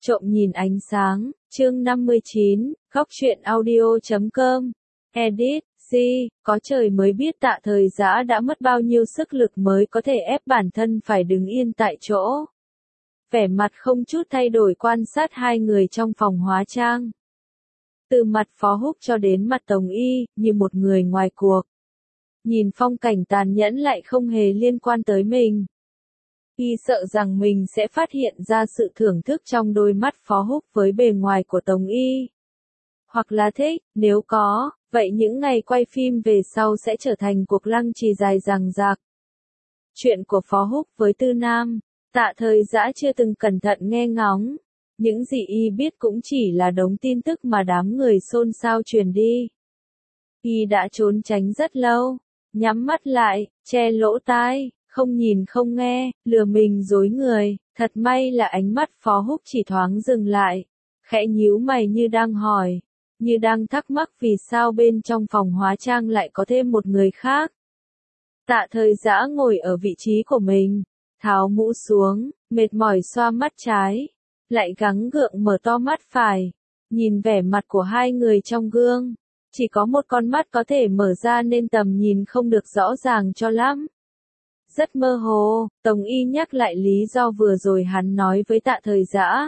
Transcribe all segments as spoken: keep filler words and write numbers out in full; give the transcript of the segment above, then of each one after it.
Trộm nhìn ánh sáng, chương năm mươi chín, góc truyện audio chấm com. Edit, G, có trời mới biết Tạ Thời Dã đã mất bao nhiêu sức lực mới có thể ép bản thân phải đứng yên tại chỗ. Vẻ mặt không chút thay đổi quan sát hai người trong phòng hóa trang. Từ mặt Phó Húc cho đến mặt Tống Y, như một người ngoài cuộc. Nhìn phong cảnh tàn nhẫn lại không hề liên quan tới mình. Y sợ rằng mình sẽ phát hiện ra sự thưởng thức trong đôi mắt Phó Húc với bề ngoài của Tống Y. Hoặc là thích, nếu có, vậy những ngày quay phim về sau sẽ trở thành cuộc lăng trì dài dằng dặc. Chuyện của Phó Húc với Tư Nam, Tạ Thời Dã chưa từng cẩn thận nghe ngóng. Những gì Y biết cũng chỉ là đống tin tức mà đám người xôn xao truyền đi. Y đã trốn tránh rất lâu, nhắm mắt lại, che lỗ tai. Không nhìn không nghe, lừa mình dối người, thật may là ánh mắt Phó Húc chỉ thoáng dừng lại, khẽ nhíu mày như đang hỏi, như đang thắc mắc vì sao bên trong phòng hóa trang lại có thêm một người khác. Tạ Thời Dã ngồi ở vị trí của mình, tháo mũ xuống, mệt mỏi xoa mắt trái, lại gắng gượng mở to mắt phải, nhìn vẻ mặt của hai người trong gương, chỉ có một con mắt có thể mở ra nên tầm nhìn không được rõ ràng cho lắm. Rất mơ hồ, Tống Y nhắc lại lý do vừa rồi hắn nói với Tạ Thời Dã.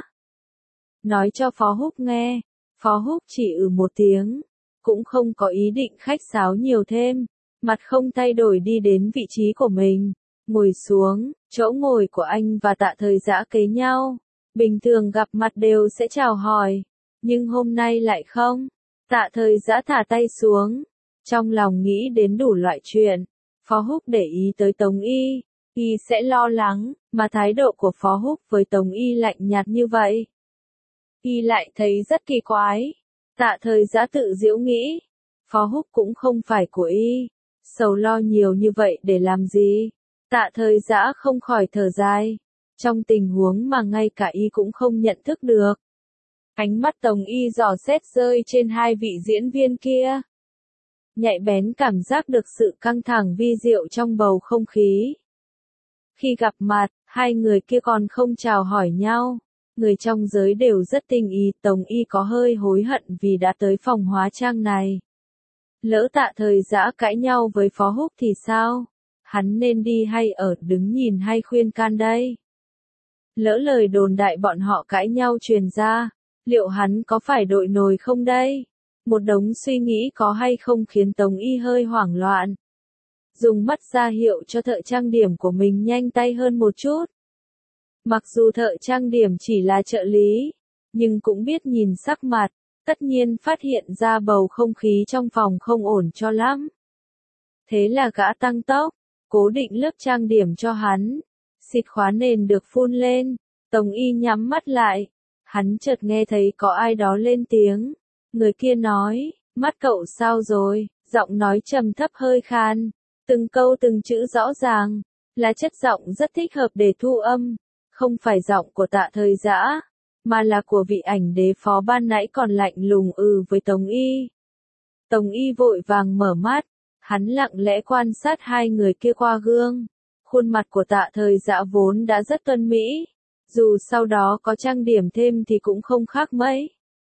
Nói cho Phó Húc nghe, Phó Húc chỉ ừ một tiếng, cũng không có ý định khách sáo nhiều thêm, mặt không thay đổi đi đến vị trí của mình, ngồi xuống, chỗ ngồi của anh và Tạ Thời Dã kế nhau, bình thường gặp mặt đều sẽ chào hỏi, nhưng hôm nay lại không. Tạ Thời Dã thả tay xuống, trong lòng nghĩ đến đủ loại chuyện. Phó Húc để ý tới Tống Y, Y sẽ lo lắng, mà thái độ của Phó Húc với Tống Y lạnh nhạt như vậy. Y lại thấy rất kỳ quái. Tạ Thời Dã tự giễu nghĩ, Phó Húc cũng không phải của Y, sầu lo nhiều như vậy để làm gì? Tạ Thời Dã không khỏi thở dài, trong tình huống mà ngay cả Y cũng không nhận thức được. Ánh mắt Tống Y dò xét rơi trên hai vị diễn viên kia. Nhạy bén cảm giác được sự căng thẳng vi diệu trong bầu không khí. Khi gặp mặt, hai người kia còn không chào hỏi nhau. Người trong giới đều rất tinh ý, Tống Y có hơi hối hận vì đã tới phòng hóa trang này. Lỡ Tạ Thời Dã cãi nhau với Phó Húc thì sao? Hắn nên đi hay ở, đứng nhìn hay khuyên can đây? Lỡ lời đồn đại bọn họ cãi nhau truyền ra, liệu hắn có phải đội nồi không đây? Một đống suy nghĩ có hay không khiến Tống Y hơi hoảng loạn. Dùng mắt ra hiệu cho thợ trang điểm của mình nhanh tay hơn một chút. Mặc dù thợ trang điểm chỉ là trợ lý, nhưng cũng biết nhìn sắc mặt, tất nhiên phát hiện ra bầu không khí trong phòng không ổn cho lắm. Thế là gã tăng tốc, cố định lớp trang điểm cho hắn. Xịt khóa nền được phun lên, Tống Y nhắm mắt lại. Hắn chợt nghe thấy có ai đó lên tiếng. Người kia nói, mắt cậu sao rồi, giọng nói trầm thấp hơi khan, từng câu từng chữ rõ ràng, là chất giọng rất thích hợp để thu âm, không phải giọng của Tạ Thời Dã, mà là của vị ảnh đế phó ban nãy còn lạnh lùng ừ với Tống Y. Tống Y vội vàng mở mắt, hắn lặng lẽ quan sát hai người kia qua gương, khuôn mặt của Tạ Thời Dã vốn đã rất tuấn mỹ, dù sau đó có trang điểm thêm thì cũng không khác mấy.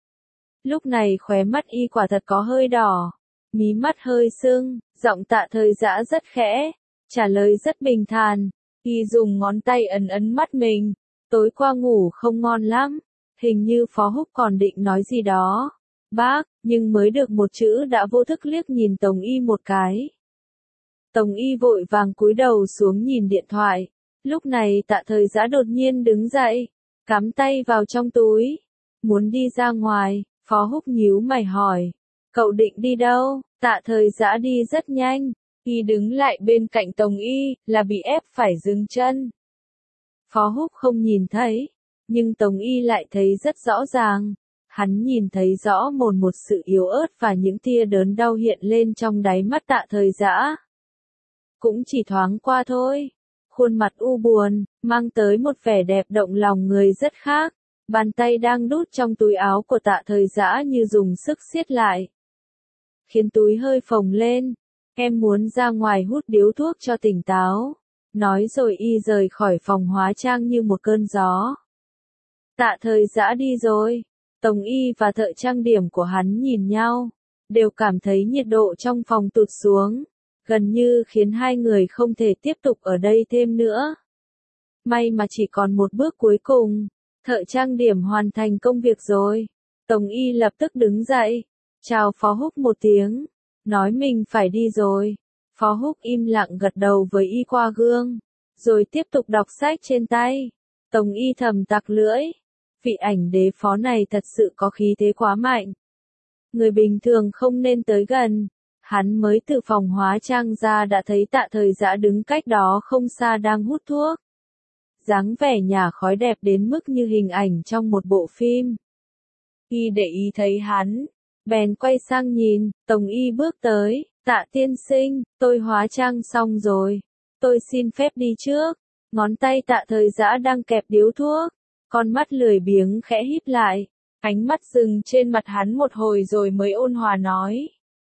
Lúc này khóe mắt Y quả thật có hơi đỏ, mí mắt hơi sưng, giọng Tạ Thời Dã rất khẽ, trả lời rất bình thản. Y dùng ngón tay ấn ấn mắt mình, tối qua ngủ không ngon lắm, hình như Phó Húc còn định nói gì đó. Bác, nhưng mới được một chữ đã vô thức liếc nhìn Tống Y một cái. Tống Y vội vàng cúi đầu xuống nhìn điện thoại, lúc này Tạ Thời Dã đột nhiên đứng dậy, cắm tay vào trong túi, muốn đi ra ngoài. Phó Húc nhíu mày hỏi, cậu định đi đâu? Tạ Thời Dã đi rất nhanh, Y đứng lại bên cạnh Tống Y, là bị ép phải dừng chân. Phó Húc không nhìn thấy, nhưng Tống Y lại thấy rất rõ ràng. Hắn nhìn thấy rõ mồn một sự yếu ớt và những tia đớn đau hiện lên trong đáy mắt Tạ Thời Dã. Cũng chỉ thoáng qua thôi, khuôn mặt u buồn, mang tới một vẻ đẹp động lòng người rất khác. Bàn tay đang đút trong túi áo của Tạ Thời Dã như dùng sức siết lại, khiến túi hơi phồng lên. Em muốn ra ngoài hút điếu thuốc cho tỉnh táo. Nói rồi Y rời khỏi phòng hóa trang như một cơn gió. Tạ Thời Dã đi rồi. Tống Y và thợ trang điểm của hắn nhìn nhau, đều cảm thấy nhiệt độ trong phòng tụt xuống, gần như khiến hai người không thể tiếp tục ở đây thêm nữa. May mà chỉ còn một bước cuối cùng, thợ trang điểm hoàn thành công việc rồi. Tống Y lập tức đứng dậy, chào Phó Húc một tiếng, nói mình phải đi rồi. Phó Húc im lặng gật đầu với Y qua gương, rồi tiếp tục đọc sách trên tay. Tống Y thầm tặc lưỡi, vị ảnh đế phó này thật sự có khí thế quá mạnh. Người bình thường không nên tới gần. Hắn mới từ phòng hóa trang ra đã thấy Tạ Thời Dã đứng cách đó không xa đang hút thuốc. Dáng vẻ nhả khói đẹp đến mức như hình ảnh trong một bộ phim. Y để ý thấy hắn, bèn quay sang nhìn. Tống Y bước tới, Tạ tiên sinh, tôi hóa trang xong rồi, tôi xin phép đi trước. Ngón tay Tạ Thời Dã đang kẹp điếu thuốc, con mắt lười biếng khẽ híp lại, ánh mắt dừng trên mặt hắn một hồi rồi mới ôn hòa nói.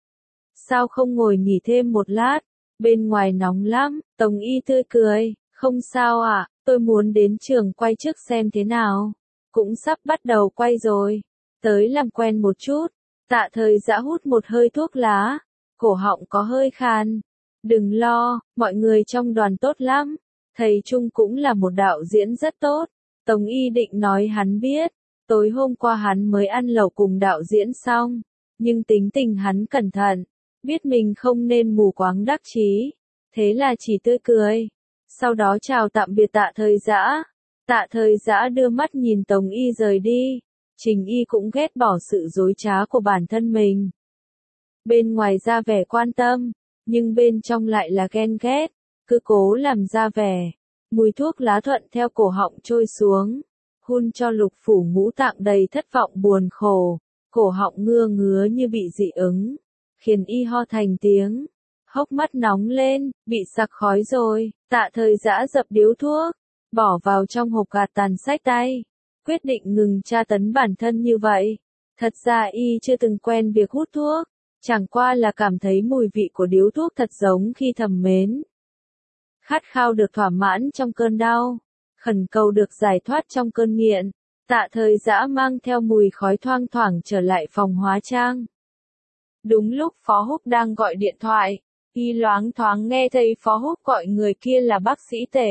Sao không ngồi nghỉ thêm một lát, bên ngoài nóng lắm. Tống Y tươi cười, không sao ạ, à, tôi muốn đến trường quay trước xem thế nào. Cũng sắp bắt đầu quay rồi, tới làm quen một chút. Tạ Thời Dã hút một hơi thuốc lá, cổ họng có hơi khan. Đừng lo, mọi người trong đoàn tốt lắm, thầy Trung cũng là một đạo diễn rất tốt. Tống Y định nói hắn biết, tối hôm qua hắn mới ăn lẩu cùng đạo diễn xong, nhưng tính tình hắn cẩn thận, biết mình không nên mù quáng đắc chí, thế là chỉ tươi cười. Sau đó chào tạm biệt Tạ Thời Dã. Tạ Thời Dã đưa mắt nhìn Tống Y rời đi. Trình Y cũng ghét bỏ sự dối trá của bản thân mình. Bên ngoài ra vẻ quan tâm, nhưng bên trong lại là ghen ghét, cứ cố làm ra vẻ. Mùi thuốc lá thuận theo cổ họng trôi xuống, hun cho lục phủ ngũ tạng đầy thất vọng buồn khổ, cổ họng ngưa ngứa như bị dị ứng, khiến Y ho thành tiếng, hốc mắt nóng lên, bị sặc khói rồi. Tạ Thời Dã dập điếu thuốc, bỏ vào trong hộp gạt tàn xách tay, quyết định ngừng tra tấn bản thân như vậy. Thật ra Y chưa từng quen việc hút thuốc, chẳng qua là cảm thấy mùi vị của điếu thuốc thật giống khi thầm mến. Khát khao được thỏa mãn trong cơn đau, khẩn cầu được giải thoát trong cơn nghiện. Tạ Thời Dã mang theo mùi khói thoang thoảng trở lại phòng hóa trang. Đúng lúc Phó Húc đang gọi điện thoại, Y loáng thoáng nghe thấy Phó Húc gọi người kia là bác sĩ Tề.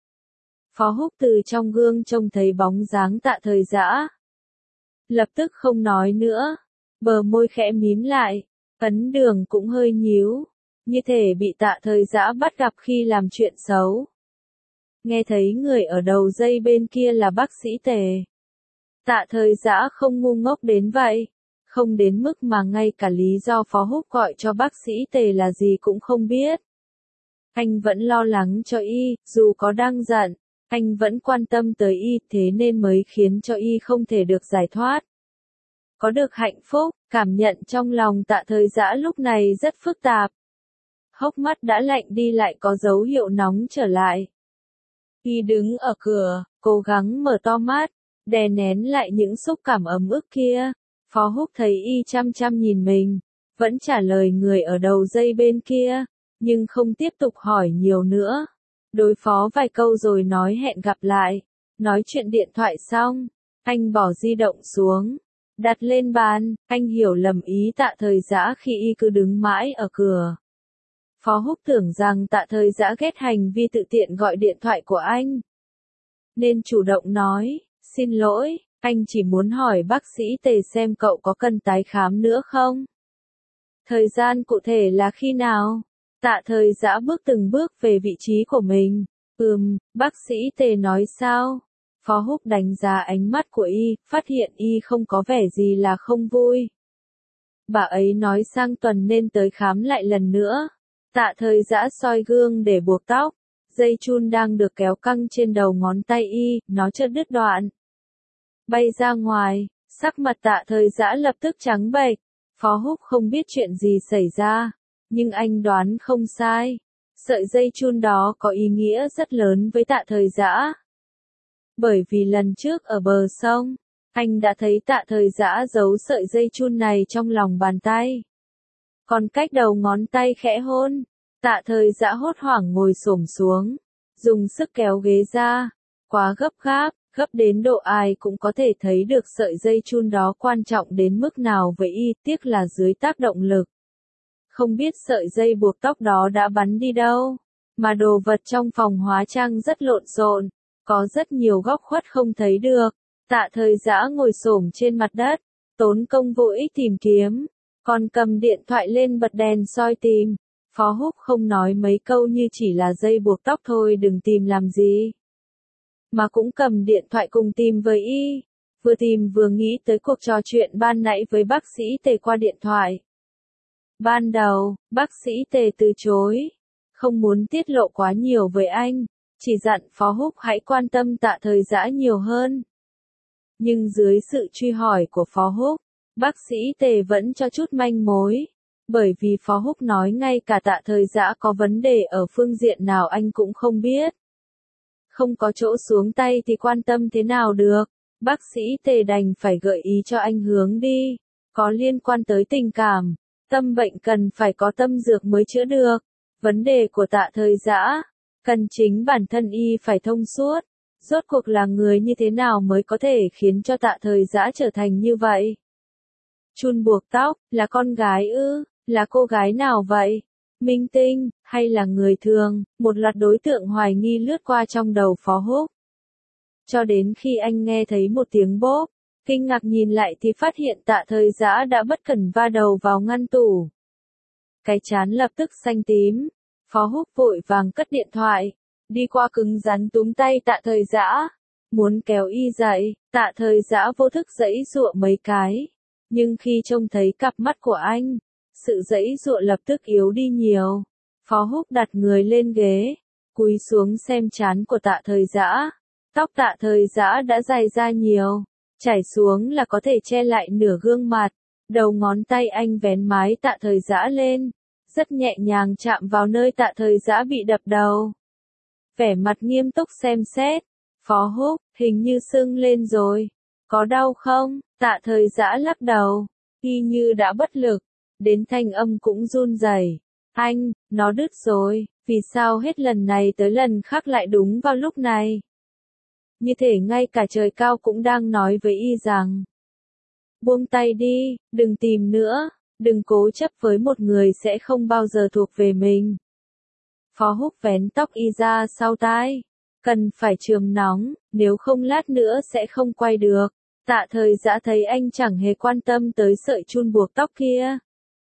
Phó Húc từ trong gương trông thấy bóng dáng Tạ Thời Dã, lập tức không nói nữa, bờ môi khẽ mím lại, ấn đường cũng hơi nhíu, như thể bị Tạ Thời Dã bắt gặp khi làm chuyện xấu. Nghe thấy người ở đầu dây bên kia là bác sĩ Tề. Tạ Thời Dã không ngu ngốc đến vậy, không đến mức mà ngay cả lý do Phó Húc gọi cho bác sĩ Tề là gì cũng không biết. Anh vẫn lo lắng cho Y, dù có đang giận, anh vẫn quan tâm tới Y, thế nên mới khiến cho Y không thể được giải thoát. Có được hạnh phúc, cảm nhận trong lòng Tạ Thời Dã lúc này rất phức tạp. Hốc mắt đã lạnh đi lại có dấu hiệu nóng trở lại. Y đứng ở cửa, cố gắng mở to mắt, đè nén lại những xúc cảm ấm ức kia. Phó Húc thấy Y chăm chăm nhìn mình, vẫn trả lời người ở đầu dây bên kia, nhưng không tiếp tục hỏi nhiều nữa. Đối phó vài câu rồi nói hẹn gặp lại. Nói chuyện điện thoại xong, anh bỏ di động xuống, đặt lên bàn. Anh hiểu lầm ý Tạ Thời Dã khi Y cứ đứng mãi ở cửa. Phó Húc tưởng rằng Tạ Thời Dã ghét hành vi tự tiện gọi điện thoại của anh, nên chủ động nói, xin lỗi, anh chỉ muốn hỏi bác sĩ Tề xem cậu có cần tái khám nữa không? Thời gian cụ thể là khi nào? Tạ Thời Dã bước từng bước về vị trí của mình. Ừm, bác sĩ Tề nói sao? Phó Húc đánh giá ánh mắt của Y, phát hiện Y không có vẻ gì là không vui. Bà ấy nói sang tuần nên tới khám lại lần nữa. Tạ Thời Dã soi gương để buộc tóc, dây chun đang được kéo căng trên đầu ngón tay Y, nó chợt đứt đoạn, bay ra ngoài. Sắc mặt Tạ Thời Dã lập tức trắng bệch. Phó Húc không biết chuyện gì xảy ra, nhưng anh đoán không sai. Sợi dây chun đó có ý nghĩa rất lớn với Tạ Thời Dã. Bởi vì lần trước ở bờ sông, anh đã thấy Tạ Thời Dã giấu sợi dây chun này trong lòng bàn tay. Còn cách đầu ngón tay khẽ hôn. Tạ Thời Dã hốt hoảng ngồi xổm xuống, dùng sức kéo ghế ra. Quá gấp gáp, gấp đến độ ai cũng có thể thấy được sợi dây chun đó quan trọng đến mức nào với y, tiếc là dưới tác động lực. Không biết sợi dây buộc tóc đó đã bắn đi đâu, mà đồ vật trong phòng hóa trang rất lộn xộn, có rất nhiều góc khuất không thấy được. Tạ Thời Dã ngồi xổm trên mặt đất, tốn công vô ích tìm kiếm, còn cầm điện thoại lên bật đèn soi tìm. Phó Húc không nói mấy câu như chỉ là dây buộc tóc thôi đừng tìm làm gì. Mà cũng cầm điện thoại cùng tìm với y, vừa tìm vừa nghĩ tới cuộc trò chuyện ban nãy với bác sĩ Tề qua điện thoại. Ban đầu, bác sĩ Tề từ chối, không muốn tiết lộ quá nhiều với anh, chỉ dặn Phó Húc hãy quan tâm Tạ Thời Dã nhiều hơn. Nhưng dưới sự truy hỏi của Phó Húc, bác sĩ Tề vẫn cho chút manh mối, bởi vì Phó Húc nói ngay cả Tạ Thời Dã có vấn đề ở phương diện nào anh cũng không biết. Không có chỗ xuống tay thì quan tâm thế nào được, bác sĩ Tề đành phải gợi ý cho anh hướng đi, có liên quan tới tình cảm, tâm bệnh cần phải có tâm dược mới chữa được, vấn đề của Tạ Thời Dã, cần chính bản thân y phải thông suốt, rốt cuộc là người như thế nào mới có thể khiến cho Tạ Thời Dã trở thành như vậy. Chun buộc tóc, là con gái ư, là cô gái nào vậy? Minh tinh, hay là người thường? Một loạt đối tượng hoài nghi lướt qua trong đầu Phó Húc. Cho đến khi anh nghe thấy một tiếng bốp, kinh ngạc nhìn lại thì phát hiện Tạ Thời Dã đã bất cẩn va đầu vào ngăn tủ. Cái trán lập tức xanh tím, Phó Húc vội vàng cất điện thoại, đi qua cứng rắn túm tay Tạ Thời Dã, muốn kéo y dậy. Tạ Thời Dã vô thức giãy giụa mấy cái, nhưng khi trông thấy cặp mắt của anh, sự giãy giụa lập tức yếu đi nhiều. Phó Húc đặt người lên ghế, cúi xuống xem trán của Tạ Thời Dã. Tóc Tạ Thời Dã đã dài ra nhiều, chảy xuống là có thể che lại nửa gương mặt. Đầu ngón tay anh vén mái Tạ Thời Dã lên, rất nhẹ nhàng chạm vào nơi Tạ Thời Dã bị đập đầu. Vẻ mặt nghiêm túc xem xét, Phó Húc, hình như sưng lên rồi, có đau không? Tạ Thời Dã lắc đầu, y như đã bất lực, đến thanh âm cũng run rẩy. Anh, nó đứt rồi, vì sao hết lần này tới lần khác lại đúng vào lúc này? Như thể ngay cả trời cao cũng đang nói với y rằng, buông tay đi, đừng tìm nữa, đừng cố chấp với một người sẽ không bao giờ thuộc về mình. Phó Húc vén tóc y ra sau tai, cần phải chườm nóng, nếu không lát nữa sẽ không quay được. Tạ Thời Dã thấy anh chẳng hề quan tâm tới sợi chun buộc tóc kia,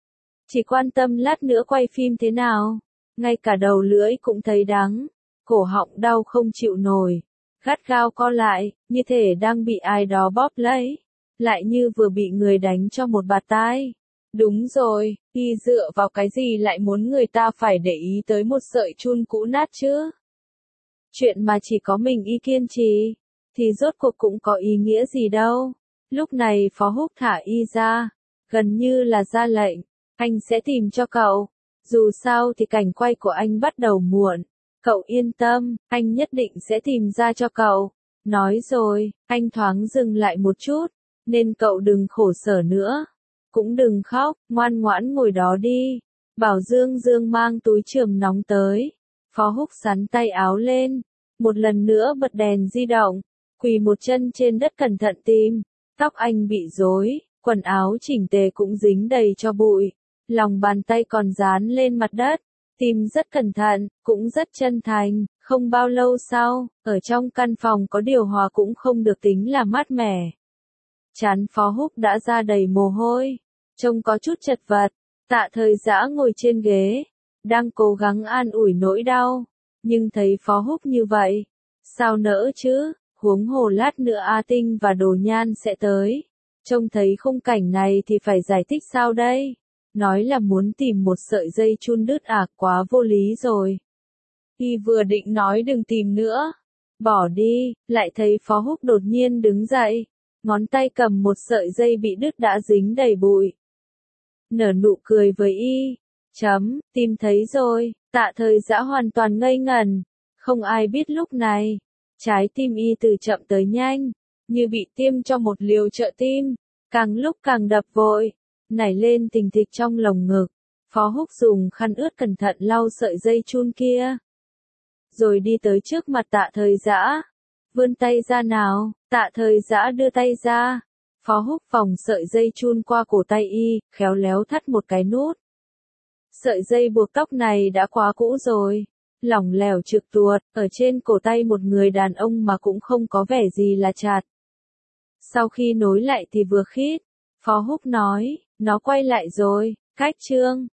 chỉ quan tâm lát nữa quay phim thế nào, ngay cả đầu lưỡi cũng thấy đắng, cổ họng đau không chịu nổi, gắt gao co lại, như thể đang bị ai đó bóp lấy, lại như vừa bị người đánh cho một bạt tai. Đúng rồi, y dựa vào cái gì lại muốn người ta phải để ý tới một sợi chun cũ nát chứ? Chuyện mà chỉ có mình y kiên trì, thì rốt cuộc cũng có ý nghĩa gì đâu. Lúc này Phó Húc thả y ra, gần như là ra lệnh, anh sẽ tìm cho cậu. Dù sao thì cảnh quay của anh bắt đầu muộn, cậu yên tâm, anh nhất định sẽ tìm ra cho cậu. Nói rồi, anh thoáng dừng lại một chút, nên cậu đừng khổ sở nữa. Cũng đừng khóc, ngoan ngoãn ngồi đó đi. Bảo Dương Dương mang túi chườm nóng tới. Phó Húc sắn tay áo lên, một lần nữa bật đèn di động, quỳ một chân trên đất cẩn thận tìm. Tóc anh bị rối, quần áo chỉnh tề cũng dính đầy cho bụi, lòng bàn tay còn dán lên mặt đất. Tìm rất cẩn thận, cũng rất chân thành. Không bao lâu sau, ở trong căn phòng có điều hòa cũng không được tính là mát mẻ. Trán Phó Húc đã ra đầy mồ hôi, trông có chút chật vật. Tạ Thời Dã ngồi trên ghế, đang cố gắng an ủi nỗi đau, nhưng thấy Phó Húc như vậy, sao nỡ chứ, huống hồ lát nữa A Tinh và Đồ Nhan sẽ tới. Trông thấy khung cảnh này thì phải giải thích sao đây? Nói là muốn tìm một sợi dây chun đứt à, quá vô lý rồi. Y vừa định nói đừng tìm nữa, bỏ đi, lại thấy Phó Húc đột nhiên đứng dậy, ngón tay cầm một sợi dây bị đứt đã dính đầy bụi. Nở nụ cười với y, chấm, tìm thấy rồi. Tạ Thời Dã hoàn toàn ngây ngẩn, không ai biết lúc này, trái tim y từ chậm tới nhanh, như bị tiêm cho một liều trợ tim, càng lúc càng đập vội, nảy lên tình thịch trong lồng ngực. Phó Húc dùng khăn ướt cẩn thận lau sợi dây chun kia, rồi đi tới trước mặt Tạ Thời Dã, Vươn tay ra nào, Tạ Thời Dã đưa tay ra. Phó Húc vòng sợi dây chun qua cổ tay y, khéo léo thắt một cái nút. Sợi dây buộc tóc này đã quá cũ rồi, lỏng lẻo trượt tuột, ở trên cổ tay một người đàn ông mà cũng không có vẻ gì là chặt. Sau khi nối lại thì vừa khít, Phó Húc nói, nó quay lại rồi, cách trương.